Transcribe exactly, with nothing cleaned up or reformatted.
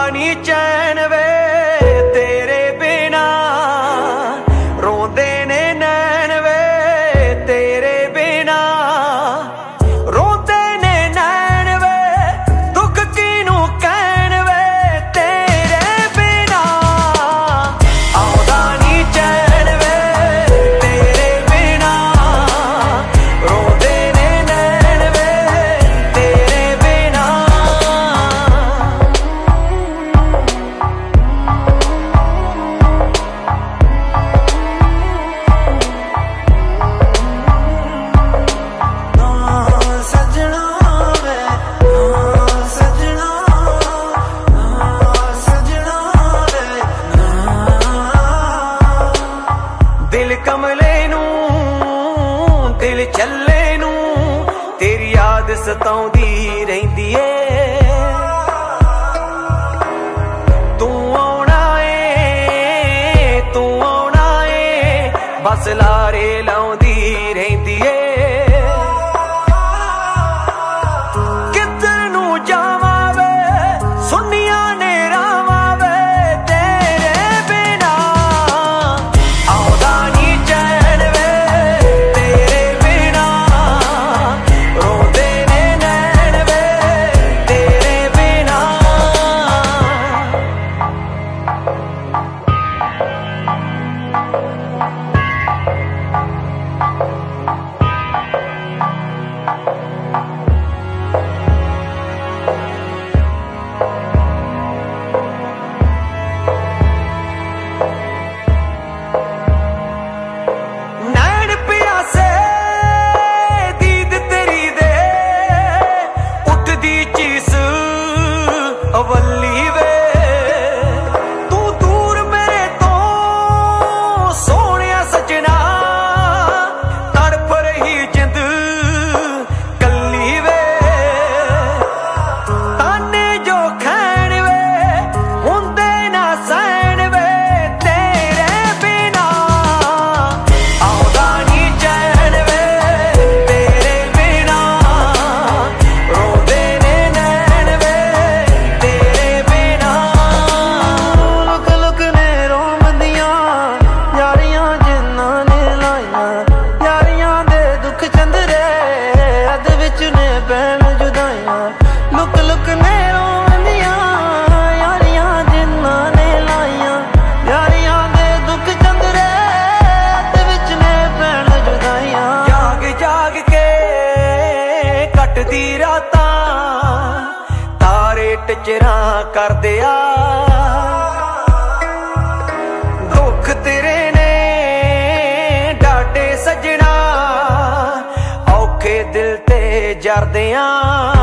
नी चैन वे तेरे बिना, रोंदे ने नैन वे तेरे बिना, रोंदे ने नैन वे दुख किनू कहन वे तेरे बिना, आउंदा नी चैन वे तेरे बिना, रोंदे ने नैन वे तेरे बिना। दिल कमले नू दिल छल्ले नू तेरी याद सताउंदी रहिंदी ए, तू आउणा ए तू आउणा ए बस लारे लाउंदी रहिंदी ए। किधर नू जावां वे सुनिया ने रावां वे तेरे बिना, आउंदा नी चैन वे तेरे बिना, रोंदे ने नैन वे तेरे बिना। नैन प्यासे दीद तेरी दे उठदी चीस अवली वे, तू दूर मेरे तो सोहणिया सजना, तड़फ रही जिंद कल्ली वे, ताने जो खैन वे हुंदे ना सैन वे तेरे बिना, आउंदा नी चैन वे तेरे बिना, रोंदे ने नैन वे तेरे बिना। लुक लुक ने रोंदियां यारियां जिन्हां ने लाइयां, यारियां दे दुख चंदरे अद विच ने बैन जुदाइयां, लुक लुक ने रोंदियां यारियां जिन्हां ने लाइयां, यारियां दे दुख चंदरे अद विच ने बैन जुदाइयां। जाग जाग के कटदी रातां तारे टचरा कर दिया, दुख तेरे ने डाटे सजना औखे दिल ते जरदियां।